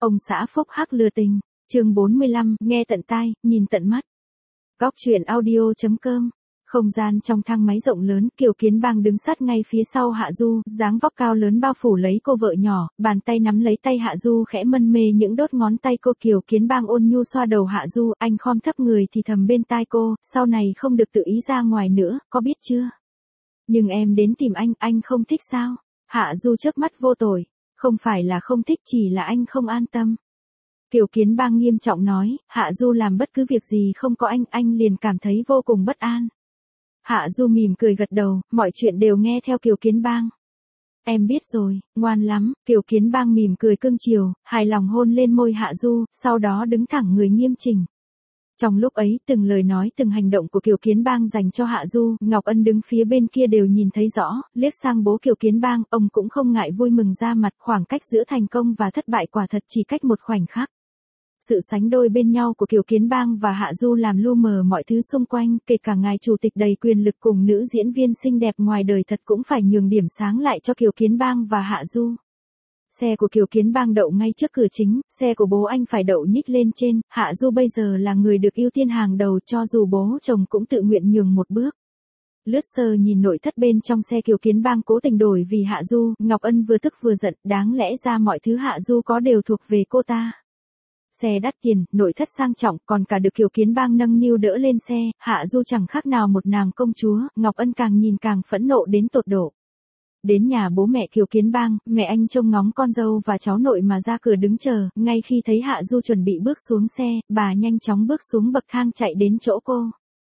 Ông xã phúc hắc lừa tình, chương 45, nghe tận tai, nhìn tận mắt. Góc truyện audio.com. Không gian trong thang máy rộng lớn, Kiều Kiến Bang đứng sát ngay phía sau Hạ Du, dáng vóc cao lớn bao phủ lấy cô vợ nhỏ, bàn tay nắm lấy tay Hạ Du khẽ mân mê những đốt ngón tay cô. Kiều Kiến Bang ôn nhu xoa đầu Hạ Du, anh khom thấp người thì thầm bên tai cô, sau này không được tự ý ra ngoài nữa, có biết chưa? Nhưng em đến tìm anh không thích sao? Hạ Du chớp mắt vô tội, không phải là không thích, chỉ là anh không an tâm. Kiều Kiến Bang nghiêm trọng nói, Hạ Du làm bất cứ việc gì không có anh liền cảm thấy vô cùng bất an. Hạ Du mỉm cười gật đầu, mọi chuyện đều nghe theo Kiều Kiến Bang. Em biết rồi, ngoan lắm. Kiều Kiến Bang mỉm cười cưng chiều, hài lòng hôn lên môi Hạ Du, sau đó đứng thẳng người nghiêm chỉnh. Trong lúc ấy, từng lời nói từng hành động của Kiều Kiến Bang dành cho Hạ Du, Ngọc Ân đứng phía bên kia đều nhìn thấy rõ, liếc sang bố Kiều Kiến Bang, ông cũng không ngại vui mừng ra mặt. Khoảng cách giữa thành công và thất bại quả thật chỉ cách một khoảnh khắc. Sự sánh đôi bên nhau của Kiều Kiến Bang và Hạ Du làm lu mờ mọi thứ xung quanh, kể cả ngài chủ tịch đầy quyền lực cùng nữ diễn viên xinh đẹp ngoài đời thật cũng phải nhường điểm sáng lại cho Kiều Kiến Bang và Hạ Du. Xe của Kiều Kiến Bang đậu ngay trước cửa chính, xe của bố anh phải đậu nhích lên trên, Hạ Du bây giờ là người được ưu tiên hàng đầu cho dù bố chồng cũng tự nguyện nhường một bước. Lướt sơ nhìn nội thất bên trong xe Kiều Kiến Bang cố tình đổi vì Hạ Du, Ngọc Ân vừa tức vừa giận, đáng lẽ ra mọi thứ Hạ Du có đều thuộc về cô ta. Xe đắt tiền, nội thất sang trọng, còn cả được Kiều Kiến Bang nâng niu đỡ lên xe, Hạ Du chẳng khác nào một nàng công chúa, Ngọc Ân càng nhìn càng phẫn nộ đến tột độ. Đến nhà bố mẹ Kiều Kiến Bang, mẹ anh trông ngóng con dâu và cháu nội mà ra cửa đứng chờ, ngay khi thấy Hạ Du chuẩn bị bước xuống xe, bà nhanh chóng bước xuống bậc thang chạy đến chỗ cô.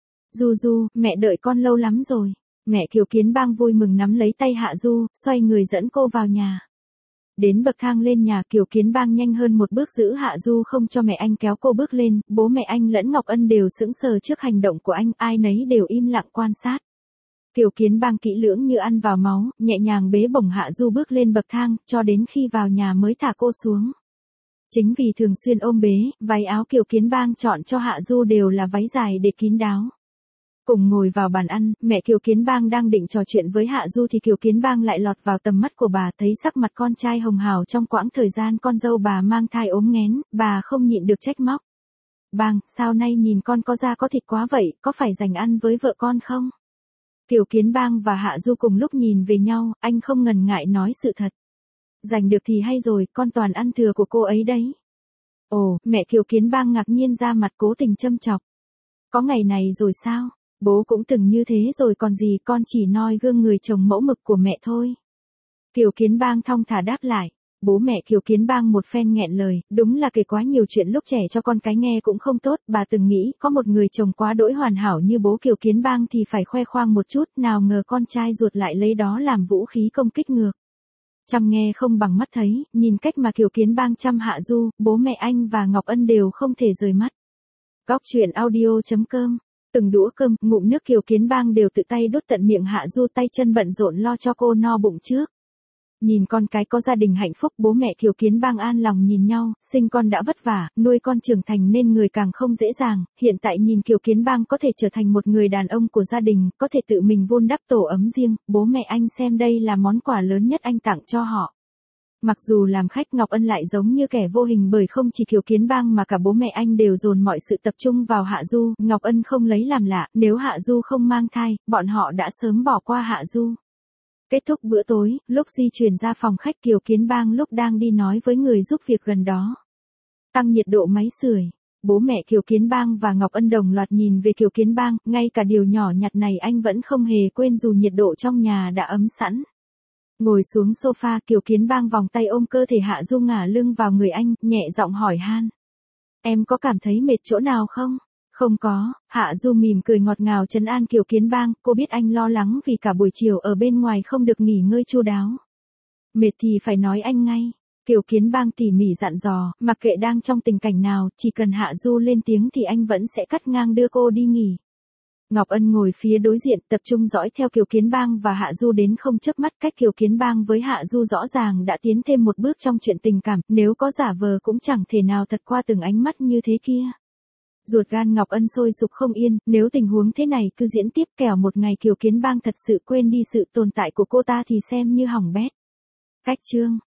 Du, mẹ đợi con lâu lắm rồi. Mẹ Kiều Kiến Bang vui mừng nắm lấy tay Hạ Du, xoay người dẫn cô vào nhà. Đến bậc thang lên nhà, Kiều Kiến Bang nhanh hơn một bước giữ Hạ Du không cho mẹ anh kéo cô bước lên, bố mẹ anh lẫn Ngọc Ân đều sững sờ trước hành động của anh, ai nấy đều im lặng quan sát. Kiều Kiến Bang kỹ lưỡng như ăn vào máu, nhẹ nhàng bế bổng Hạ Du bước lên bậc thang, cho đến khi vào nhà mới thả cô xuống. Chính vì thường xuyên ôm bế, váy áo Kiều Kiến Bang chọn cho Hạ Du đều là váy dài để kín đáo. Cùng ngồi vào bàn ăn, mẹ Kiều Kiến Bang đang định trò chuyện với Hạ Du thì Kiều Kiến Bang lại lọt vào tầm mắt của bà, thấy sắc mặt con trai hồng hào trong quãng thời gian con dâu bà mang thai ốm nghén, bà không nhịn được trách móc. Bang, sao nay nhìn con có da có thịt quá vậy, có phải dành ăn với vợ con không? Kiều Kiến Bang và Hạ Du cùng lúc nhìn về nhau, anh không ngần ngại nói sự thật. Dành được thì hay rồi, con toàn ăn thừa của cô ấy đấy. Ồ, mẹ Kiều Kiến Bang ngạc nhiên ra mặt cố tình châm chọc. Có ngày này rồi sao? Bố cũng từng như thế rồi còn gì, con chỉ noi gương người chồng mẫu mực của mẹ thôi. Kiều Kiến Bang thong thả đáp lại. Bố mẹ Kiều Kiến Bang một phen nghẹn lời, đúng là kể quá nhiều chuyện lúc trẻ cho con cái nghe cũng không tốt, bà từng nghĩ có một người chồng quá đỗi hoàn hảo như bố Kiều Kiến Bang thì phải khoe khoang một chút, nào ngờ con trai ruột lại lấy đó làm vũ khí công kích ngược. Chăm nghe không bằng mắt thấy, nhìn cách mà Kiều Kiến Bang chăm Hạ Du, bố mẹ anh và Ngọc Ân đều không thể rời mắt. Góc truyện audio.com. Từng đũa cơm, ngụm nước Kiều Kiến Bang đều tự tay đút tận miệng Hạ Du, tay chân bận rộn lo cho cô no bụng trước. Nhìn con cái có gia đình hạnh phúc, bố mẹ Kiều Kiến Bang an lòng nhìn nhau, sinh con đã vất vả, nuôi con trưởng thành nên người càng không dễ dàng, hiện tại nhìn Kiều Kiến Bang có thể trở thành một người đàn ông của gia đình, có thể tự mình vun đắp tổ ấm riêng, bố mẹ anh xem đây là món quà lớn nhất anh tặng cho họ. Mặc dù làm khách, Ngọc Ân lại giống như kẻ vô hình bởi không chỉ Kiều Kiến Bang mà cả bố mẹ anh đều dồn mọi sự tập trung vào Hạ Du, Ngọc Ân không lấy làm lạ, nếu Hạ Du không mang thai, bọn họ đã sớm bỏ qua Hạ Du. Kết thúc bữa tối, lúc di chuyển ra phòng khách Kiều Kiến Bang lúc đang đi nói với người giúp việc gần đó. Tăng nhiệt độ máy sưởi. Bố mẹ Kiều Kiến Bang và Ngọc Ân đồng loạt nhìn về Kiều Kiến Bang, ngay cả điều nhỏ nhặt này anh vẫn không hề quên dù nhiệt độ trong nhà đã ấm sẵn. Ngồi xuống sofa, Kiều Kiến Bang vòng tay ôm cơ thể Hạ Du ngả lưng vào người anh, nhẹ giọng hỏi han. Em có cảm thấy mệt chỗ nào không? Không có, Hạ Du mỉm cười ngọt ngào trấn an Kiều Kiến Bang, cô biết anh lo lắng vì cả buổi chiều ở bên ngoài không được nghỉ ngơi chu đáo. Mệt thì phải nói anh ngay. Kiều Kiến Bang tỉ mỉ dặn dò, mặc kệ đang trong tình cảnh nào, chỉ cần Hạ Du lên tiếng thì anh vẫn sẽ cắt ngang đưa cô đi nghỉ. Ngọc Ân ngồi phía đối diện tập trung dõi theo Kiều Kiến Bang và Hạ Du đến không chớp mắt, cách Kiều Kiến Bang với Hạ Du rõ ràng đã tiến thêm một bước trong chuyện tình cảm, nếu có giả vờ cũng chẳng thể nào thật qua từng ánh mắt như thế kia. Ruột gan Ngọc Ân sôi sục không yên, nếu tình huống thế này cứ diễn tiếp kẻo một ngày Kiều Kiến Bang thật sự quên đi sự tồn tại của cô ta thì xem như hỏng bét. Cách chương